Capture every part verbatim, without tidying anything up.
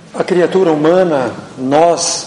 A criatura humana, nós,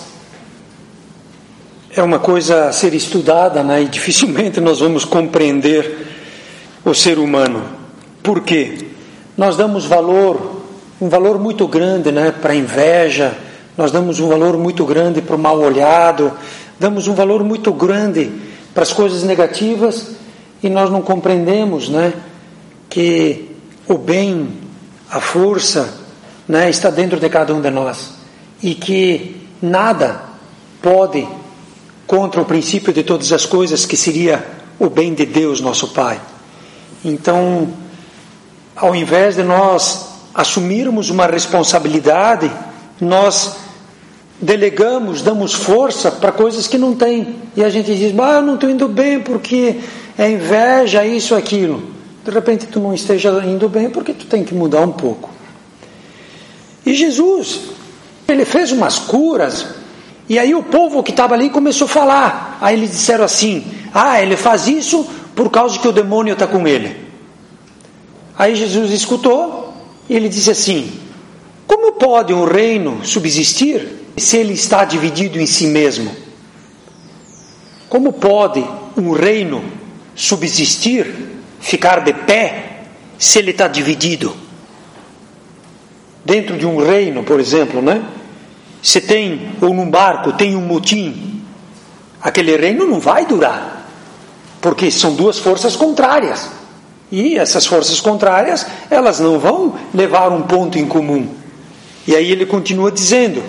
é uma coisa a ser estudada, né? E dificilmente nós vamos compreender o ser humano. Por quê? Nós damos valor, um valor muito grande, né, para a inveja, nós damos um valor muito grande para o mal olhado, damos um valor muito grande para as coisas negativas e nós não compreendemos, né, que o bem, a força, né, está dentro de cada um de nós e que nada pode contra o princípio de todas as coisas, que seria o bem de Deus, nosso Pai. Então, ao invés de nós assumirmos uma responsabilidade, nós delegamos, damos força para coisas que não tem, e a gente diz, ah, eu não estou indo bem porque é inveja, isso, aquilo. De repente tu não esteja indo bem porque tu tem que mudar um pouco. E Jesus, ele fez umas curas, e aí o povo que estava ali começou a falar. Aí eles disseram assim, ah, ele faz isso por causa que o demônio está com ele. Aí Jesus escutou, e ele disse assim, como pode um reino subsistir se ele está dividido em si mesmo? Como pode um reino subsistir, ficar de pé, se ele está dividido? Dentro de um reino, por exemplo, né? Se tem, ou num barco, tem um motim, aquele reino não vai durar, porque são duas forças contrárias, e essas forças contrárias, elas não vão levar um ponto em comum. E aí ele continua dizendo,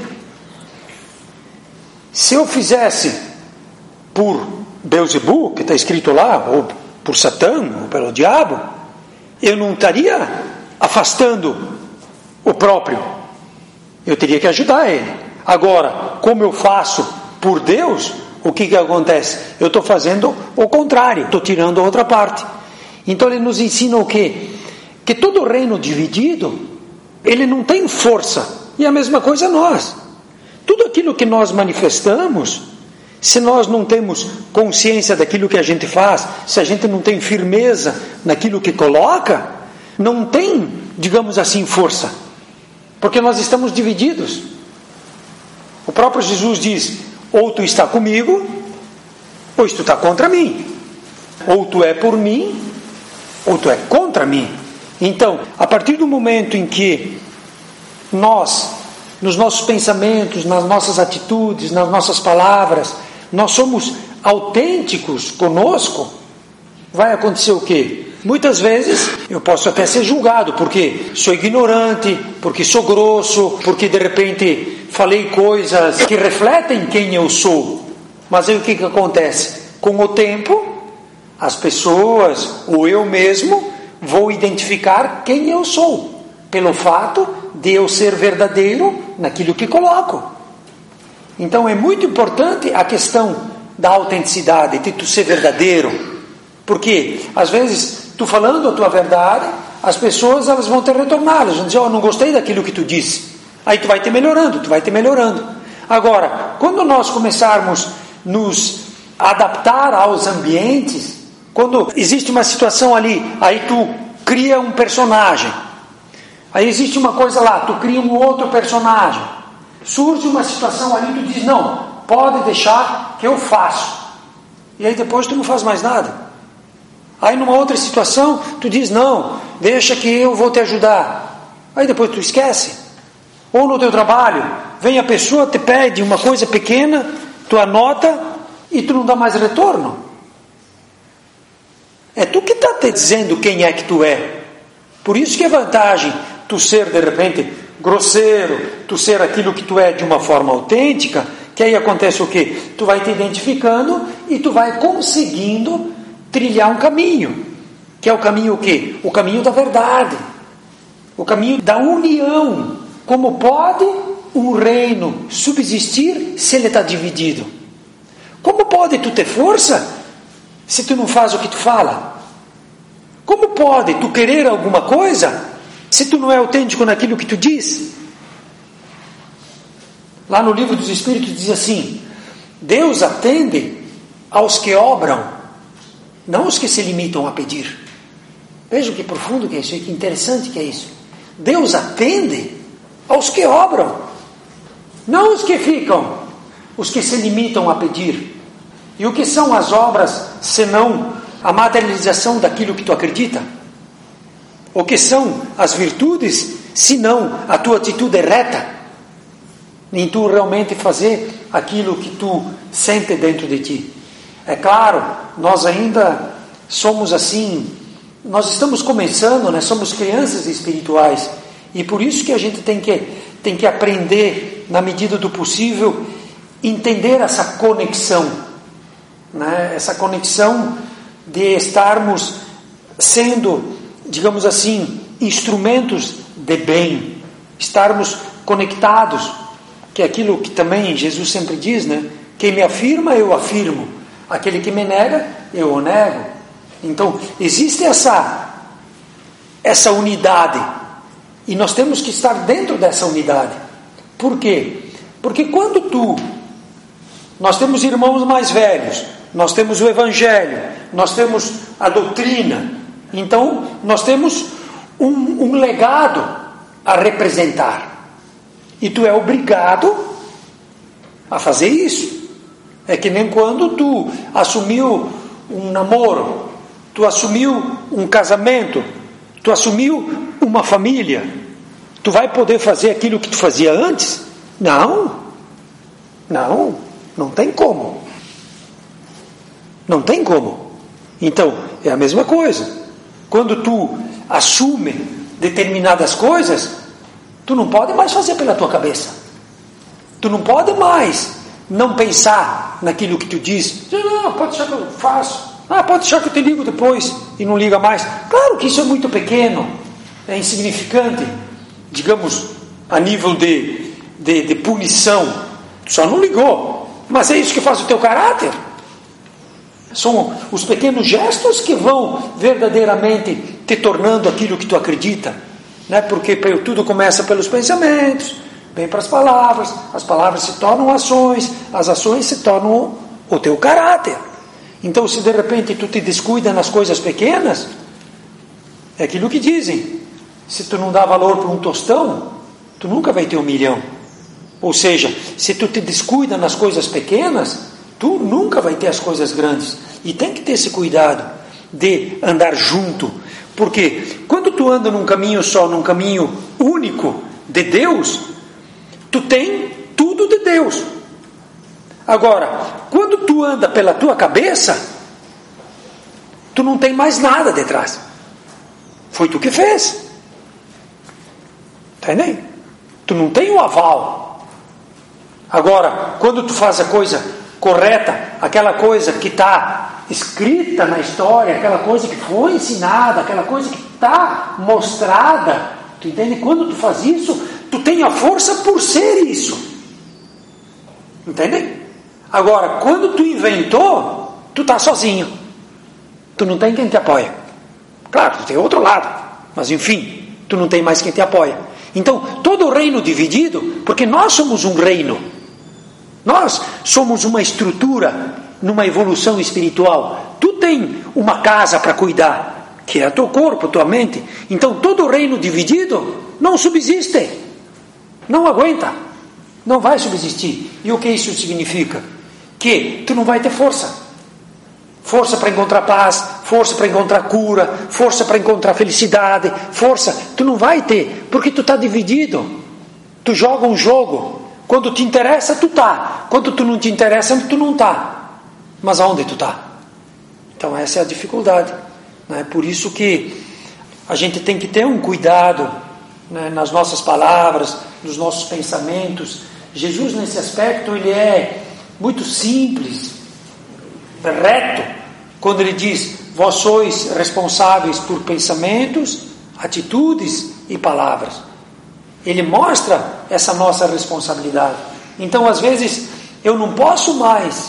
se eu fizesse por Beelzebub, que está escrito lá, ou por Satã, ou pelo diabo, eu não estaria afastando o próprio, eu teria que ajudar ele. Agora, como eu faço por Deus, o que que acontece? Eu estou fazendo o contrário, estou tirando a outra parte. Então ele nos ensina o quê? Que todo reino dividido, ele não tem força, e a mesma coisa nós. Tudo aquilo que nós manifestamos, se nós não temos consciência daquilo que a gente faz, se a gente não tem firmeza naquilo que coloca, não tem, digamos assim, força, porque nós estamos divididos. O próprio Jesus diz, ou tu está comigo, ou tu está contra mim, ou tu é por mim, ou tu é contra mim. Então, a partir do momento em que nós, nos nossos pensamentos, nas nossas atitudes, nas nossas palavras, nós somos autênticos conosco, vai acontecer o quê? Muitas vezes eu posso até ser julgado porque sou ignorante, porque sou grosso, porque de repente falei coisas que refletem quem eu sou. Mas aí o que que acontece? Com o tempo, as pessoas, ou eu mesmo, vou identificar quem eu sou, pelo fato de eu ser verdadeiro naquilo que coloco. Então é muito importante a questão da autenticidade, de tu ser verdadeiro, porque às vezes tu falando a tua verdade, as pessoas elas vão te retornar, elas vão dizer, oh, não gostei daquilo que tu disse. Aí tu vai te melhorando, tu vai te melhorando. Agora, quando nós começarmos nos adaptar aos ambientes, quando existe uma situação ali, aí tu cria um personagem, aí existe uma coisa lá, tu cria um outro personagem, surge uma situação ali, tu diz, não, pode deixar que eu faço, e aí depois tu não faz mais nada. Aí numa outra situação, tu diz, não, deixa que eu vou te ajudar. Aí depois tu esquece. Ou no teu trabalho, vem a pessoa, te pede uma coisa pequena, tu anota e tu não dá mais retorno. É tu que está te dizendo quem é que tu é. Por isso que é vantagem tu ser de repente grosseiro, tu ser aquilo que tu é de uma forma autêntica, que aí acontece o quê? Tu vai te identificando e tu vai conseguindo trilhar um caminho, que é o caminho o quê? O caminho da verdade, o caminho da união. Como pode um reino subsistir se ele está dividido? Como pode tu ter força se tu não faz o que tu fala? Como pode tu querer alguma coisa se tu não é autêntico naquilo que tu diz? Lá no livro dos Espíritos diz assim, Deus atende aos que obram, não os que se limitam a pedir. Veja que profundo que é isso, que interessante que é isso. Deus atende aos que obram. Não os que ficam, os que se limitam a pedir. E o que são as obras, senão a materialização daquilo que tu acredita? O que são as virtudes, senão a tua atitude reta, em tu realmente fazer aquilo que tu sente dentro de ti? É claro, nós ainda somos assim, nós estamos começando, né? Somos crianças espirituais, e por isso que a gente tem que, tem que aprender, na medida do possível, entender essa conexão, né? Essa conexão de estarmos sendo, digamos assim, instrumentos de bem, estarmos conectados, que é aquilo que também Jesus sempre diz, né? Quem me afirma, eu afirmo. Aquele que me nega, eu o nego. Então, existe essa, essa unidade. E nós temos que estar dentro dessa unidade. Por quê? Porque quando tu... Nós temos irmãos mais velhos, nós temos o Evangelho, nós temos a doutrina. Então, nós temos um, um legado a representar. E tu é obrigado a fazer isso. É que nem quando tu assumiu um namoro, tu assumiu um casamento, tu assumiu uma família. Tu vai poder fazer aquilo que tu fazia antes? Não. Não, não tem como. Não tem como. Então, é a mesma coisa. Quando tu assume determinadas coisas, tu não pode mais fazer pela tua cabeça. Tu não pode mais não pensar naquilo que tu diz. Não, pode deixar que eu faço. Ah, pode deixar que eu te ligo depois e não liga mais. Claro que isso é muito pequeno, é insignificante, digamos, a nível de, de, de punição. Tu só não ligou, mas é isso que faz o teu caráter. São os pequenos gestos que vão verdadeiramente te tornando aquilo que tu acredita, né? Porque tudo começa pelos pensamentos, vem para as palavras, as palavras se tornam ações, as ações se tornam o teu caráter. Então, se de repente tu te descuida nas coisas pequenas, é aquilo que dizem: se tu não dá valor para um tostão, tu nunca vai ter um milhão. Ou seja, se tu te descuida nas coisas pequenas, tu nunca vai ter as coisas grandes. E tem que ter esse cuidado de andar junto. Porque quando tu anda num caminho só, num caminho único de Deus, tu tem tudo de Deus. Agora, quando tu anda pela tua cabeça, tu não tem mais nada detrás. Foi tu que fez. Entendeu? Tu não tem o aval. Agora, quando tu faz a coisa correta, aquela coisa que está escrita na história, aquela coisa que foi ensinada, aquela coisa que está mostrada, tu entende? Quando tu faz isso, tu tem a força por ser isso. Entende? Agora, quando tu inventou, tu está sozinho. Tu não tem quem te apoia. Claro, tu tem outro lado, mas enfim, tu não tem mais quem te apoia. Então, todo o reino dividido, porque nós somos um reino, nós somos uma estrutura numa evolução espiritual. Tu tem uma casa para cuidar, que é o teu corpo, a tua mente. Então, todo o reino dividido não subsiste, não aguenta, não vai subsistir. E o que isso significa? Que tu não vai ter força. Força para encontrar paz, força para encontrar cura, força para encontrar felicidade, força, tu não vai ter, porque tu está dividido. Tu joga um jogo, quando te interessa tu está, quando tu não te interessa tu não está. Mas aonde tu está? Então essa é a dificuldade, né? Por isso que a gente tem que ter um cuidado, né, nas nossas palavras, nos nossos pensamentos. Jesus nesse aspecto ele é muito simples, reto, quando ele diz: vós sois responsáveis por pensamentos, atitudes e palavras. Ele mostra essa nossa responsabilidade. Então, às vezes, eu não posso mais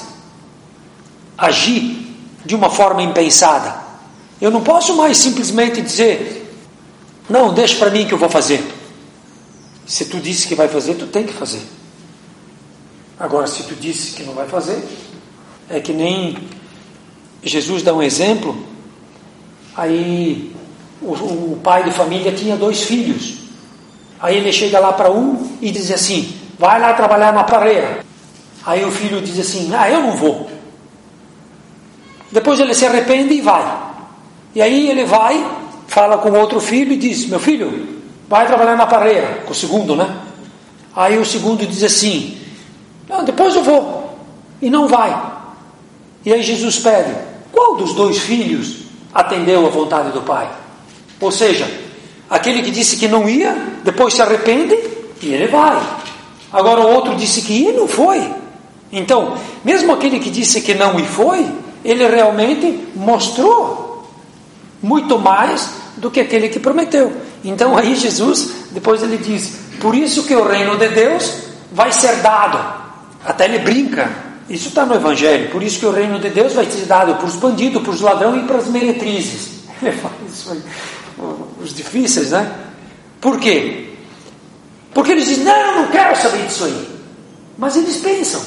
agir de uma forma impensada. Eu não posso mais simplesmente dizer: não, deixa para mim que eu vou fazer. Se tu disse que vai fazer, tu tem que fazer. Agora, se tu disse que não vai fazer, é que nem Jesus dá um exemplo. Aí o, o pai de família tinha dois filhos. Aí ele chega lá para um e diz assim: vai lá trabalhar na pareira. Aí o filho diz assim, ah, eu não vou. Depois ele se arrepende e vai. E aí ele vai, fala com o outro filho e diz, meu filho, vai trabalhar na pareira, com o segundo, né? Aí o segundo diz assim, não, depois eu vou. E não vai. E aí Jesus pede, qual dos dois filhos atendeu a vontade do pai? Ou seja, aquele que disse que não ia, depois se arrepende e ele vai. Agora o outro disse que ia e não foi. Então, mesmo aquele que disse que não e foi, ele realmente mostrou muito mais do que aquele que prometeu. Então aí Jesus, depois ele diz, por isso que o reino de Deus vai ser dado. Até ele brinca, isso está no Evangelho, por isso que o reino de Deus vai ser dado para os bandidos, para os ladrões e para as meretrizes. Ele fala isso aí, os difíceis, né? Por quê? Porque eles dizem, não, eu não quero saber disso aí. Mas eles pensam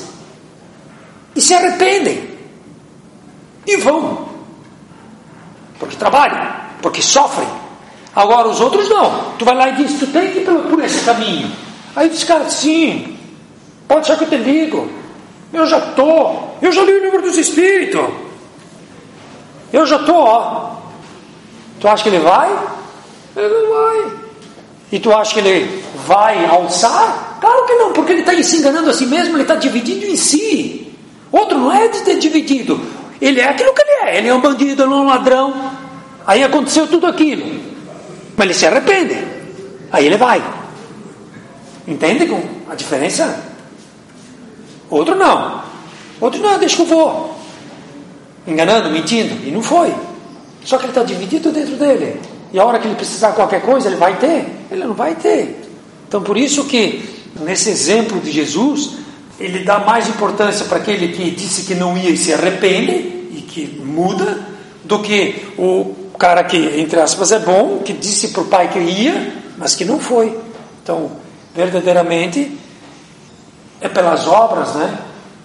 e se arrependem e vão, porque trabalham, porque sofrem. Agora os outros não. Tu vai lá e diz, tu tem que ir por esse caminho. Aí diz, cara, sim, pode ser que eu te ligo, eu já estou, eu já li o livro dos Espíritos, eu já estou, ó. Tu acha que ele vai? Ele não vai. E tu acha que ele vai alçar? Claro que não, porque ele está se enganando a si mesmo, ele está dividido em si. Outro não é de ter dividido, ele é aquilo que ele é, ele é um bandido, ele é um ladrão. Aí aconteceu tudo aquilo, mas ele se arrepende, aí ele vai. Entende com a diferença? Outro não, outro não, deixa que eu vou, enganando, mentindo, e não foi. Só que ele está dividido dentro dele, e a hora que ele precisar de qualquer coisa, ele vai ter? Ele não vai ter. Então por isso que nesse exemplo de Jesus, ele dá mais importância para aquele que disse que não ia e se arrepende e que muda, do que o cara que, entre aspas, é bom, que disse para o pai que ia, mas que não foi. Então, verdadeiramente, é pelas obras, né?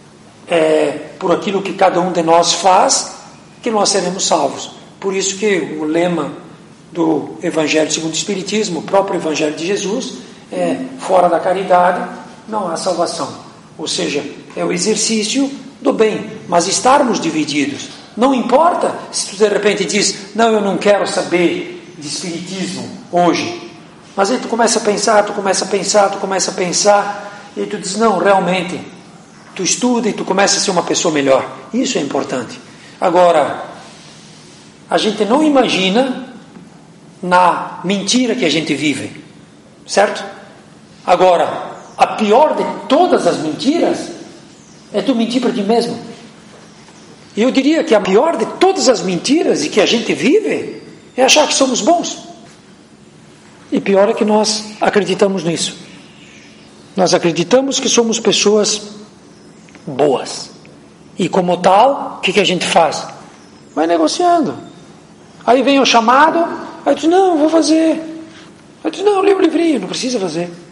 É por aquilo que cada um de nós faz, que nós seremos salvos. Por isso que o lema do Evangelho segundo o Espiritismo, o próprio Evangelho de Jesus, é fora da caridade não há salvação. Ou seja, é o exercício do bem, mas estarmos divididos. Não importa se tu de repente diz, não, eu não quero saber de Espiritismo hoje. Mas aí tu começa a pensar, tu começa a pensar, tu começa a pensar, e tu diz, não, realmente, tu estuda e tu começa a ser uma pessoa melhor. Isso é importante. Agora, a gente não imagina na mentira que a gente vive, certo? Agora, a pior de todas as mentiras é tu mentir para ti mesmo. E eu diria que a pior de todas as mentiras e que a gente vive é achar que somos bons. E pior é que nós acreditamos nisso. Nós acreditamos que somos pessoas boas. E como tal, o que, que a gente faz? Vai negociando. Aí vem o chamado, aí tu diz, não, vou fazer. Aí tu diz, não, lê o livrinho, não precisa fazer.